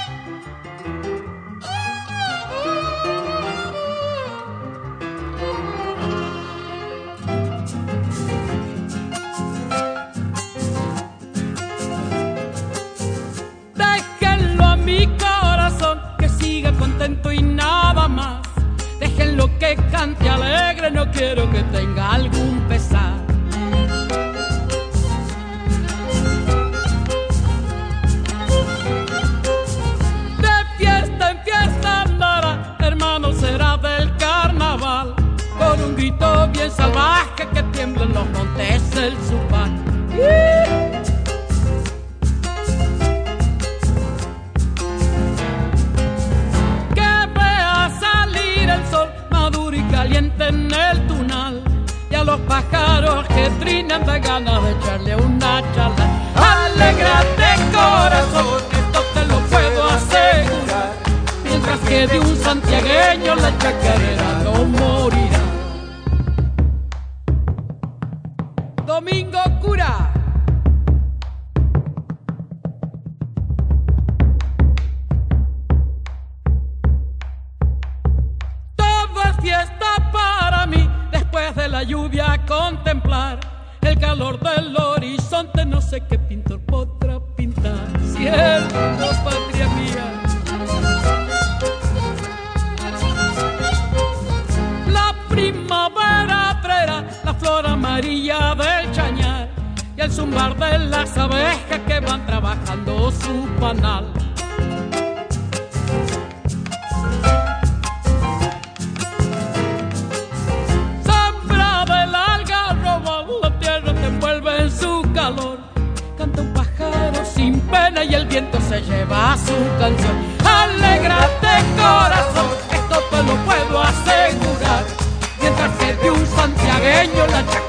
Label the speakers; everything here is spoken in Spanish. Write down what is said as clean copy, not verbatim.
Speaker 1: Déjenlo a mi corazón que siga contento y nada más. Déjenlo que cante alegre, no quiero que tenga algún pesar. De fiesta en fiesta andará, hermano será del carnaval, con un grito bien salvaje que tiemblen los montes del Zupán. Caliente en el tunal, y a los pájaros que trinan da ganas de echarle una charla. Alégrate corazón, esto te lo puedo asegurar, mientras que de un santiagueño la chacarera no morirá. Domingo Cura. Fiesta para mí, después de la lluvia contemplar el calor del horizonte, no sé qué pintor podrá pintar. Cielo, patria mía. La primavera traerá la flor amarilla del chañar y el zumbar de las abejas que van trabajando su panal. Canta un pájaro sin pena y el viento se lleva su canción. Alégrate corazón, esto te lo puedo asegurar, mientras que de un santiagueño la chacarera